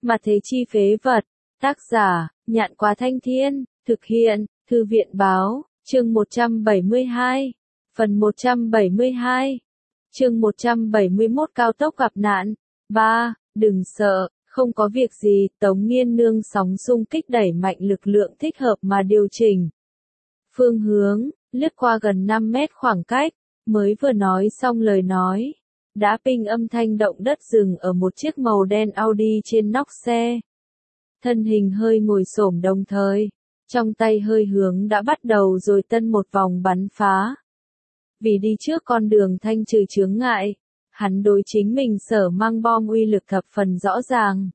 Mà thế chi phế vật. Tác giả, Nhạn Quá Thanh Thiên, thực hiện, Thư viện Báo, chương 172, phần 172, chương 171 cao tốc gặp nạn. 3. Đừng sợ, không có việc gì, Tống Nghiên nương sóng xung kích đẩy mạnh lực lượng thích hợp mà điều chỉnh phương hướng, lướt qua gần 5 mét khoảng cách, mới vừa nói xong lời nói. Đã ping âm thanh động đất dừng ở một chiếc màu đen Audi trên nóc xe. Thân hình hơi ngồi xổm đồng thời, trong tay hơi hướng đã bắt đầu rồi tân một vòng bắn phá. Vì đi trước con đường thanh trừ chướng ngại, hắn đối chính mình sở mang bom uy lực thập phần rõ ràng.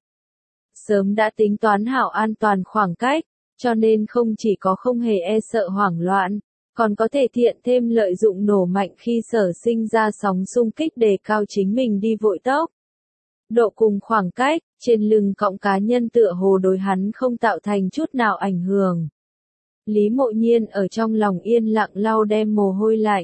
Sớm đã tính toán hảo an toàn khoảng cách, cho nên không chỉ có không hề e sợ hoảng loạn, còn có thể tiện thêm lợi dụng nổ mạnh khi sở sinh ra sóng xung kích đề cao chính mình đi vội tốc. Độ cùng khoảng cách, trên lưng cõng cá nhân tựa hồ đối hắn không tạo thành chút nào ảnh hưởng. Lý Mộ Nhiên ở trong lòng yên lặng lau đem mồ hôi lạnh.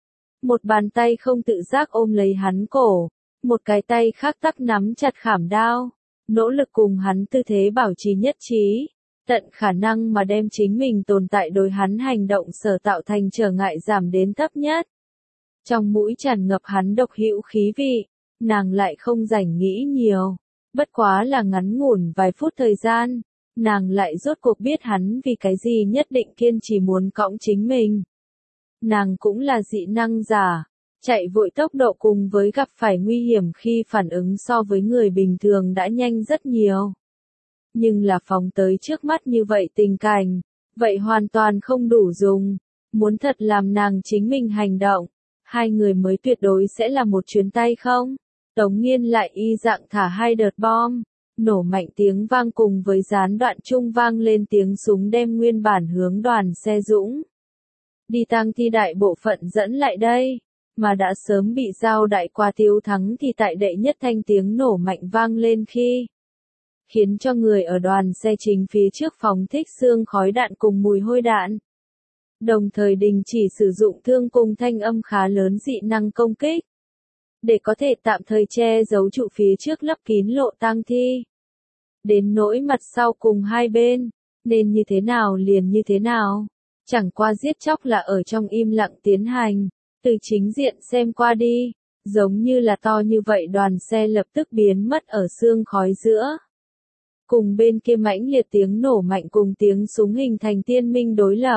Một bàn tay không tự giác ôm lấy hắn cổ, một cái tay khác tắc nắm chặt khảm đao, nỗ lực cùng hắn tư thế bảo trì nhất trí, tận khả năng mà đem chính mình tồn tại đối hắn hành động sở tạo thành trở ngại giảm đến thấp nhất. Trong mũi tràn ngập hắn độc hữu khí vị, nàng lại không rảnh nghĩ nhiều, bất quá là ngắn ngủn vài phút thời gian, nàng lại rốt cuộc biết hắn vì cái gì nhất định kiên trì muốn cõng chính mình. Nàng cũng là dị năng giả, chạy vội tốc độ cùng với gặp phải nguy hiểm khi phản ứng so với người bình thường đã nhanh rất nhiều. Nhưng là phóng tới trước mắt như vậy tình cảnh, vậy hoàn toàn không đủ dùng, muốn thật làm nàng chính mình hành động, hai người mới tuyệt đối sẽ là một chuyến tay không. Tống Nghiên lại y dạng thả hai đợt bom, nổ mạnh tiếng vang cùng với gián đoạn chung vang lên tiếng súng đem nguyên bản hướng đoàn xe dũng đi tang thi đại bộ phận dẫn lại đây, mà đã sớm bị giao đại qua Tiếu Thắng thì tại đệ nhất thanh tiếng nổ mạnh vang lên khi khiến cho người ở đoàn xe chính phía trước phóng thích xương khói đạn cùng mùi hôi đạn. Đồng thời đình chỉ sử dụng thương cùng thanh âm khá lớn dị năng công kích, để có thể tạm thời che giấu trụ phía trước lấp kín lộ tang thi. Đến nỗi mặt sau cùng hai bên, nên như thế nào liền như thế nào, chẳng qua giết chóc là ở trong im lặng tiến hành, từ chính diện xem qua đi, giống như là to như vậy đoàn xe lập tức biến mất ở sương khói giữa. Cùng bên kia mãnh liệt tiếng nổ mạnh cùng tiếng súng hình thành tiên minh đối lập.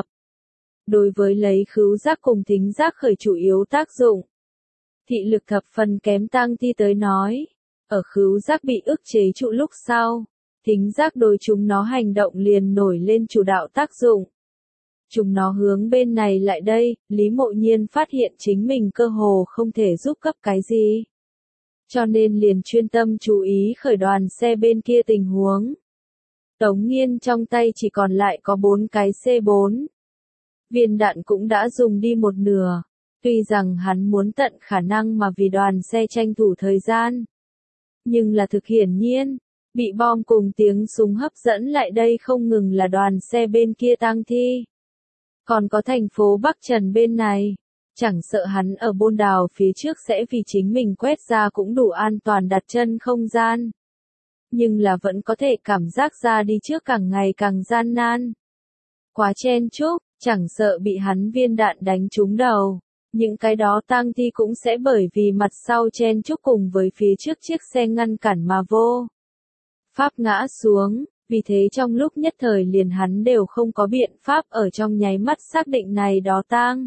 Đối với lấy khứu giác cùng thính giác khởi chủ yếu tác dụng, thị lực thập phần kém tang thi tới nói, ở khứu giác bị ức chế trụ lúc sau, thính giác đối chúng nó hành động liền nổi lên chủ đạo tác dụng. Chúng nó hướng bên này lại đây, Lý Mộ Nhiên phát hiện chính mình cơ hồ không thể giúp cấp cái gì. Cho nên liền chuyên tâm chú ý khởi đoàn xe bên kia tình huống. Tống Nghiên trong tay chỉ còn lại có 4 cái C4. Viên đạn cũng đã dùng đi một nửa, tuy rằng hắn muốn tận khả năng mà vì đoàn xe tranh thủ thời gian. Nhưng là thực hiển nhiên, bị bom cùng tiếng súng hấp dẫn lại đây không ngừng là đoàn xe bên kia tang thi. Còn có thành phố Bắc Trần bên này, chẳng sợ hắn ở Bôn Đào phía trước sẽ vì chính mình quét ra cũng đủ an toàn đặt chân không gian. Nhưng là vẫn có thể cảm giác ra đi trước càng ngày càng gian nan. Quá chen chúc, chẳng sợ bị hắn viên đạn đánh trúng đầu, những cái đó tang thi cũng sẽ bởi vì mặt sau chen chúc cùng với phía trước chiếc xe ngăn cản mà vô pháp ngã xuống. Vì thế trong lúc nhất thời liền hắn đều không có biện pháp ở trong nháy mắt xác định này đó tang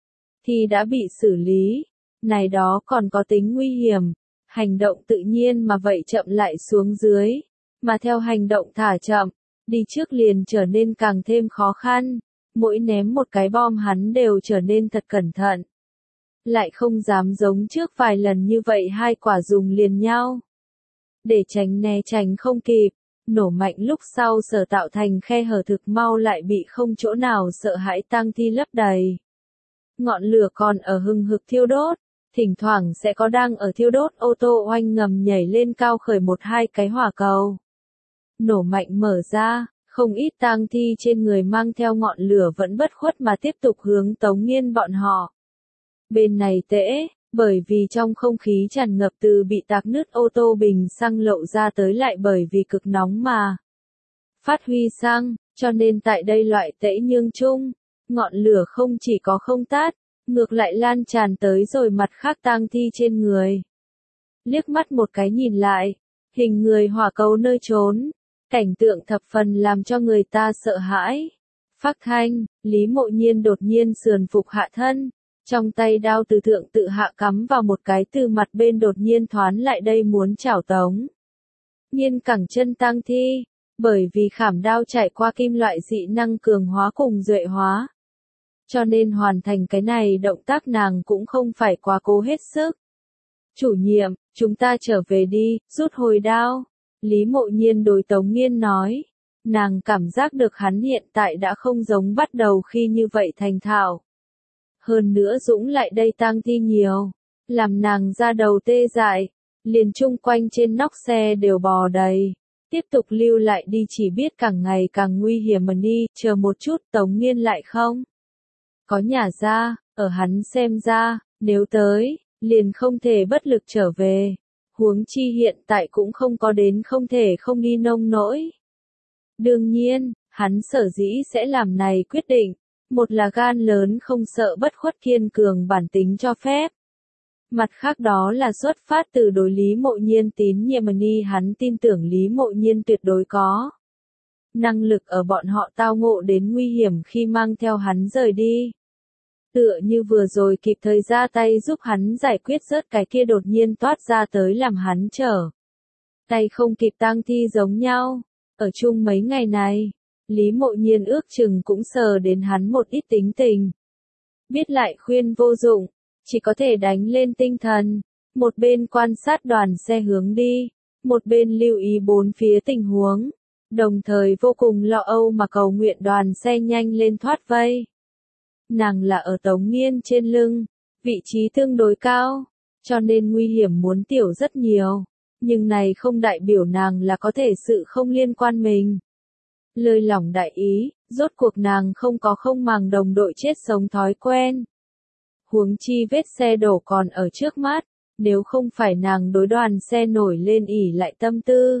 thì đã bị xử lý, này đó còn có tính nguy hiểm, hành động tự nhiên mà vậy chậm lại xuống dưới, mà theo hành động thả chậm, đi trước liền trở nên càng thêm khó khăn, mỗi ném một cái bom hắn đều trở nên thật cẩn thận. Lại không dám giống trước vài lần như vậy hai quả dùng liền nhau. Để tránh né tránh không kịp. Nổ mạnh lúc sau sở tạo thành khe hở thực mau lại bị không chỗ nào sợ hãi tang thi lấp đầy. Ngọn lửa còn ở hừng hực thiêu đốt, thỉnh thoảng sẽ có đang ở thiêu đốt ô tô oanh ngầm nhảy lên cao khởi 1-2 cái hỏa cầu. Nổ mạnh mở ra, không ít tang thi trên người mang theo ngọn lửa vẫn bất khuất mà tiếp tục hướng Tống Nghiên bọn họ. Bên này tễ, bởi vì trong không khí tràn ngập từ bị tạc nứt ô tô bình xăng lộ ra tới lại bởi vì cực nóng mà phát huy xăng, cho nên tại đây loại tễ nhương chung, ngọn lửa không chỉ có không tắt, ngược lại lan tràn tới rồi mặt khác tang thi trên người. Liếc mắt một cái nhìn lại, hình người hỏa cầu nơi trốn, cảnh tượng thập phần làm cho người ta sợ hãi. Phác thanh, Lý Mộ Nhiên đột nhiên sườn phục hạ thân, trong tay đao từ thượng tự hạ cắm vào một cái từ mặt bên đột nhiên thoán lại đây muốn chảo Tống Nhiên cẳng chân tang thi, bởi vì khảm đao chạy qua kim loại dị năng cường hóa cùng duệ hóa. Cho nên hoàn thành cái này động tác nàng cũng không phải quá cố hết sức. Chủ nhiệm, chúng ta trở về đi, rút hồi đao. Lý Mộ Nhiên đối Tống Nghiên nói. Nàng cảm giác được hắn hiện tại đã không giống bắt đầu khi như vậy thành thạo. Hơn nữa dũng lại đây tang thi nhiều, làm nàng ra đầu tê dại, liền chung quanh trên nóc xe đều bò đầy. Tiếp tục lưu lại đi chỉ biết càng ngày càng nguy hiểm mà đi, chờ một chút Tống Nghiên lại không. Có nhả ra, ở hắn xem ra, nếu tới, liền không thể bất lực trở về. Huống chi hiện tại cũng không có đến không thể không đi nông nỗi. Đương nhiên, hắn sở dĩ sẽ làm này quyết định. Một là gan lớn không sợ bất khuất kiên cường bản tính cho phép. Mặt khác đó là xuất phát từ đối Lý Mộ Nhiên tín nhiệm ni hắn tin tưởng Lý Mộ Nhiên tuyệt đối có. Năng lực ở bọn họ tao ngộ đến nguy hiểm khi mang theo hắn rời đi. Tựa như vừa rồi kịp thời ra tay giúp hắn giải quyết rớt cái kia đột nhiên toát ra tới làm hắn trở. Tay không kịp tang thi giống nhau. Ở chung mấy ngày này, Lý Mộ Nhiên ước chừng cũng sờ đến hắn một ít tính tình. Biết lại khuyên vô dụng, chỉ có thể đánh lên tinh thần. Một bên quan sát đoàn xe hướng đi, một bên lưu ý bốn phía tình huống. Đồng thời vô cùng lo âu mà cầu nguyện đoàn xe nhanh lên thoát vây. Nàng là ở Tống Nghiên trên lưng, vị trí tương đối cao, cho nên nguy hiểm muốn tiểu rất nhiều, nhưng này không đại biểu nàng là có thể sự không liên quan mình. Lời lỏng đại ý, rốt cuộc nàng không có không màng đồng đội chết sống thói quen. Huống chi vết xe đổ còn ở trước mắt, nếu không phải nàng đối đoàn xe nổi lên ỉ lại tâm tư.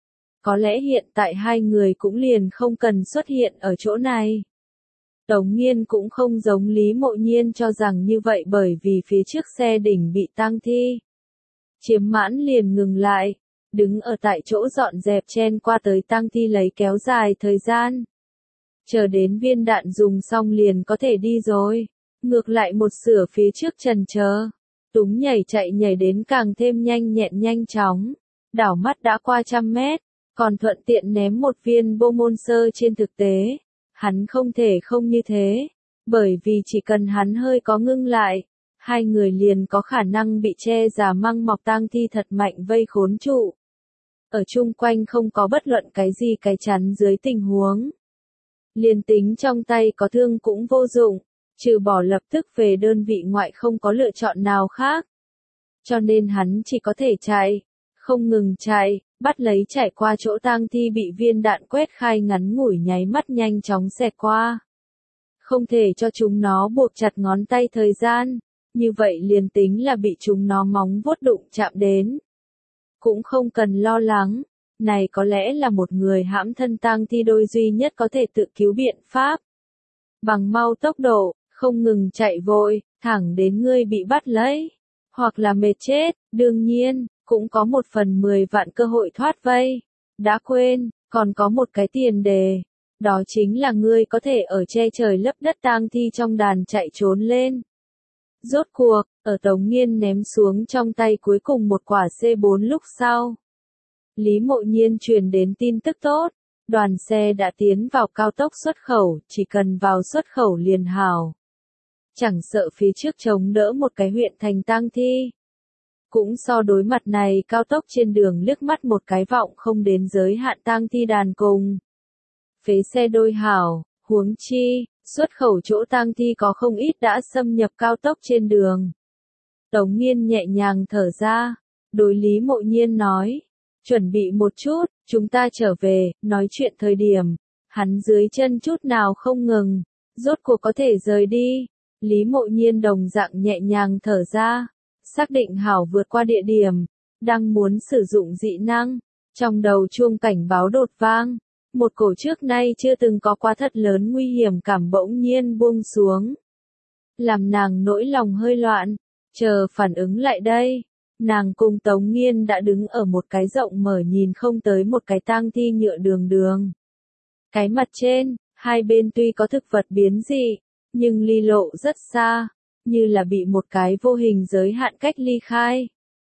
Có lẽ hiện tại hai người cũng liền không cần xuất hiện ở chỗ này. Tống Nghiên cũng không giống Lý Mộ Nhiên cho rằng như vậy bởi vì phía trước xe đỉnh bị tang thi chiếm mãn liền ngừng lại, đứng ở tại chỗ dọn dẹp chen qua tới tang thi lấy kéo dài thời gian. Chờ đến viên đạn dùng xong liền có thể đi rồi, ngược lại một sửa phía trước trần chờ, túng chạy nhảy đến càng thêm nhanh nhẹn nhanh chóng, đảo mắt đã qua 100 mét, còn thuận tiện ném một viên bô môn sơ trên thực tế. Hắn không thể không như thế, bởi vì chỉ cần hắn hơi có ngưng lại, hai người liền có khả năng bị che giả măng mọc tang thi thật mạnh vây khốn trụ. Ở chung quanh không có bất luận cái gì cái chắn dưới tình huống. Liền tính trong tay có thương cũng vô dụng, trừ bỏ lập tức về đơn vị ngoại không có lựa chọn nào khác. Cho nên hắn chỉ có thể chạy, không ngừng chạy. Bắt lấy chạy qua chỗ tang thi bị viên đạn quét khai ngắn ngủi nháy mắt nhanh chóng xẹt qua. Không thể cho chúng nó buộc chặt ngón tay thời gian, như vậy liền tính là bị chúng nó móng vuốt đụng chạm đến. Cũng không cần lo lắng, này có lẽ là một người hãm thân tang thi đôi duy nhất có thể tự cứu biện pháp. Bằng mau tốc độ, không ngừng chạy vội, thẳng đến ngươi bị bắt lấy, hoặc là mệt chết, đương nhiên. Cũng có 1/10 vạn cơ hội thoát vây. Đã quên, còn có một cái tiền đề. Đó chính là ngươi có thể ở che trời lấp đất tang thi trong đàn chạy trốn lên. Rốt cuộc, ở Tống Nghiên ném xuống trong tay cuối cùng một quả C4 lúc sau. Lý Mộ Nhiên truyền đến tin tức tốt. Đoàn xe đã tiến vào cao tốc xuất khẩu, chỉ cần vào xuất khẩu liền hảo. Chẳng sợ phía trước chống đỡ một cái huyện thành tang thi. Cũng so đối mặt này cao tốc trên đường liếc mắt một cái vọng không đến giới hạn tang thi đàn cùng. Phế xe đôi hảo, huống chi, xuất khẩu chỗ tang thi có không ít đã xâm nhập cao tốc trên đường. Tống Nghiên nhẹ nhàng thở ra, đối Lý Mộ Nhiên nói, chuẩn bị một chút, chúng ta trở về, nói chuyện thời điểm, hắn dưới chân chút nào không ngừng, rốt cuộc có thể rời đi. Lý Mộ Nhiên đồng dạng nhẹ nhàng thở ra. Xác định hảo vượt qua địa điểm, đang muốn sử dụng dị năng, trong đầu chuông cảnh báo đột vang, một cổ trước nay chưa từng có quá thật lớn nguy hiểm cảm bỗng nhiên buông xuống. Làm nàng nỗi lòng hơi loạn, chờ phản ứng lại đây, nàng cùng Tống Nghiên đã đứng ở một cái rộng mở nhìn không tới một cái tang thi nhựa đường đường. Cái mặt trên, hai bên tuy có thực vật biến dị, nhưng ly lộ rất xa, như là bị một cái vô hình giới hạn cách ly khai.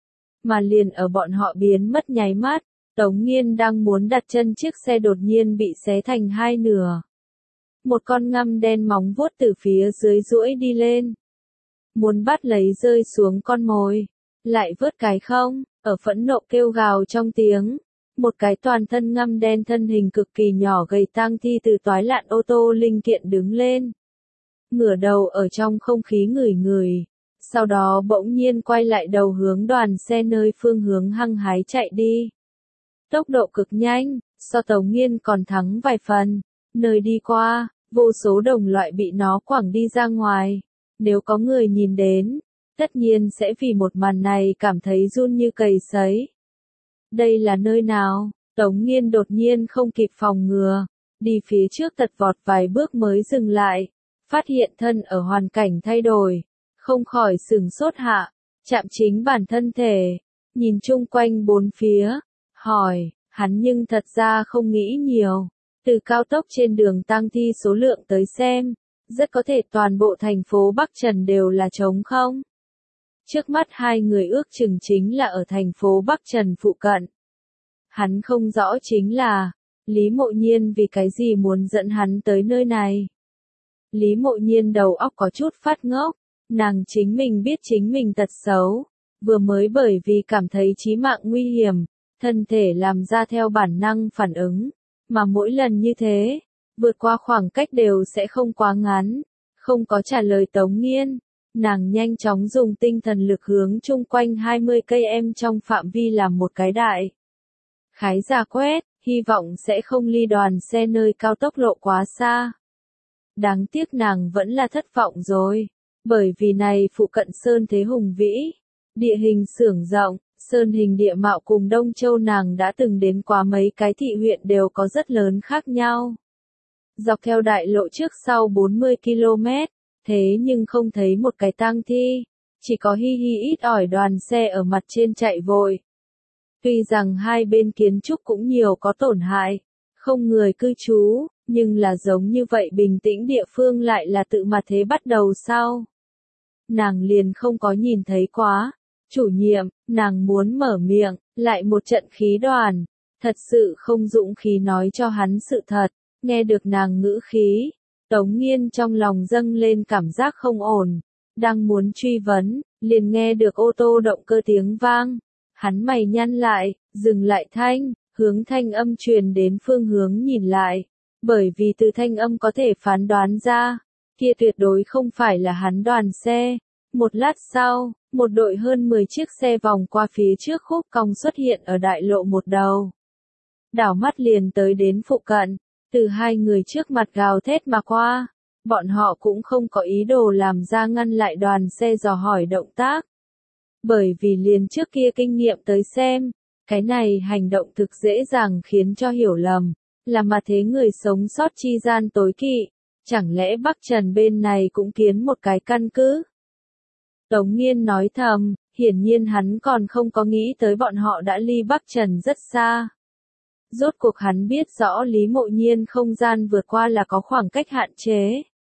Mà liền ở bọn họ biến mất nháy mắt, Tống Nghiên đang muốn đặt chân chiếc xe đột nhiên bị xé thành hai nửa. Một con ngăm đen móng vuốt từ phía dưới duỗi đi lên. Muốn bắt lấy rơi xuống con mồi. Lại vớt cái không, ở phẫn nộ kêu gào trong tiếng. Một cái toàn thân ngăm đen thân hình cực kỳ nhỏ gầy tang thi từ toái lạn ô tô linh kiện đứng lên. Ngửa đầu ở trong không khí ngửi ngửi. Sau đó bỗng nhiên quay lại đầu hướng đoàn xe nơi phương hướng hăng hái chạy đi. Tốc độ cực nhanh, so Tống Nghiên còn thắng vài phần. Nơi đi qua, vô số đồng loại bị nó quẳng đi ra ngoài. Nếu có người nhìn đến, tất nhiên sẽ vì một màn này cảm thấy run như cầy sấy. Đây là nơi nào? Tống Nghiên đột nhiên không kịp phòng ngừa, đi phía trước tật vọt vài bước mới dừng lại, phát hiện thân ở hoàn cảnh thay đổi, không khỏi sửng sốt hạ, chạm chính bản thân thể, nhìn chung quanh bốn phía, hỏi, hắn nhưng thật ra không nghĩ nhiều, từ cao tốc trên đường tang thi số lượng tới xem, rất có thể toàn bộ thành phố Bắc Trần đều là trống không. Trước mắt hai người ước chừng chính là ở thành phố Bắc Trần phụ cận. Hắn không rõ chính là, Lý Mộ Nhiên vì cái gì muốn dẫn hắn tới nơi này. Lý Mộ Nhiên đầu óc có chút phát ngốc, nàng chính mình biết chính mình tật xấu, vừa mới bởi vì cảm thấy chí mạng nguy hiểm, thân thể làm ra theo bản năng phản ứng, mà mỗi lần như thế, vượt qua khoảng cách đều sẽ không quá ngắn, không có trả lời Tống Nghiên. Nàng nhanh chóng dùng tinh thần lực hướng chung quanh 20 cây em trong phạm vi làm một cái đại khái ra quét, hy vọng sẽ không ly đoàn xe nơi cao tốc lộ quá xa. Đáng tiếc nàng vẫn là thất vọng rồi, bởi vì này phụ cận sơn thế hùng vĩ, địa hình xưởng rộng, sơn hình địa mạo cùng Đông Châu nàng đã từng đến qua mấy cái thị huyện đều có rất lớn khác nhau. Dọc theo đại lộ trước sau 40 km, thế nhưng không thấy một cái tang thi, chỉ có hi hi ít ỏi đoàn xe ở mặt trên chạy vội. Tuy rằng hai bên kiến trúc cũng nhiều có tổn hại, không người cư trú, nhưng là giống như vậy bình tĩnh địa phương lại là tự mà thế bắt đầu sao? Nàng liền không có nhìn thấy quá. Chủ nhiệm, nàng muốn mở miệng, lại một trận khí đoàn, thật sự không dũng khí nói cho hắn sự thật, nghe được nàng ngữ khí. Tống Nghiên trong lòng dâng lên cảm giác không ổn, đang muốn truy vấn, liền nghe được ô tô động cơ tiếng vang. Hắn mày nhăn lại, dừng lại thanh, hướng thanh âm truyền đến phương hướng nhìn lại, bởi vì từ thanh âm có thể phán đoán ra, kia tuyệt đối không phải là hắn đoàn xe. Một lát sau, một đội hơn 10 chiếc xe vòng qua phía trước khúc cong xuất hiện ở đại lộ một đầu. Đảo mắt liền tới đến phụ cận, từ hai người trước mặt gào thét mà qua. Bọn họ cũng không có ý đồ làm ra ngăn lại đoàn xe dò hỏi động tác. Bởi vì liền trước kia kinh nghiệm tới xem, cái này hành động thực dễ dàng khiến cho hiểu lầm, là mà thế người sống sót chi gian tối kỵ, chẳng lẽ Bắc Trần bên này cũng kiến một cái căn cứ? Tống Nghiên nói thầm, hiển nhiên hắn còn không có nghĩ tới bọn họ đã ly Bắc Trần rất xa. Rốt cuộc hắn biết rõ Lý Mộ Nhiên không gian vượt qua là có khoảng cách hạn chế.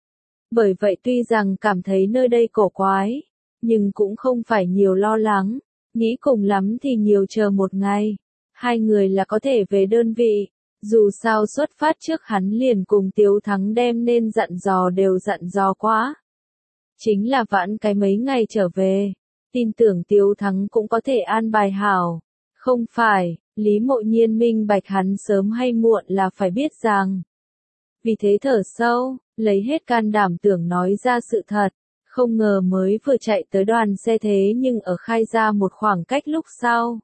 Bởi vậy tuy rằng cảm thấy nơi đây cổ quái, nhưng cũng không phải nhiều lo lắng, nghĩ cùng lắm thì nhiều chờ một ngày. Hai người là có thể về đơn vị, dù sao xuất phát trước hắn liền cùng Tiếu Thắng đem nên dặn dò đều dặn dò quá. Chính là vãn cái mấy ngày trở về, tin tưởng Tiếu Thắng cũng có thể an bài hảo. Không phải, Lý Mộ Nhiên minh bạch hắn sớm hay muộn là phải biết rằng. Vì thế thở sâu, lấy hết can đảm tưởng nói ra sự thật, không ngờ mới vừa chạy tới đoàn xe thế nhưng ở khai ra một khoảng cách lúc sau.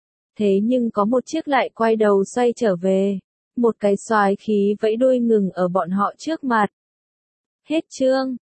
Thế nhưng có một chiếc lại quay đầu xoay trở về, một cái xoái khí vẫy đuôi ngừng ở bọn họ trước mặt. Hết chương.